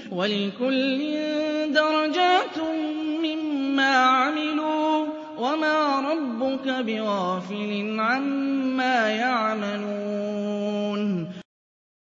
وَلِكُلٍّ دَرَجَاتٌ مِّمَّا عَمِلُوا ۚ وَمَا رَبُّكَ بِغَافِلٍ عَمَّا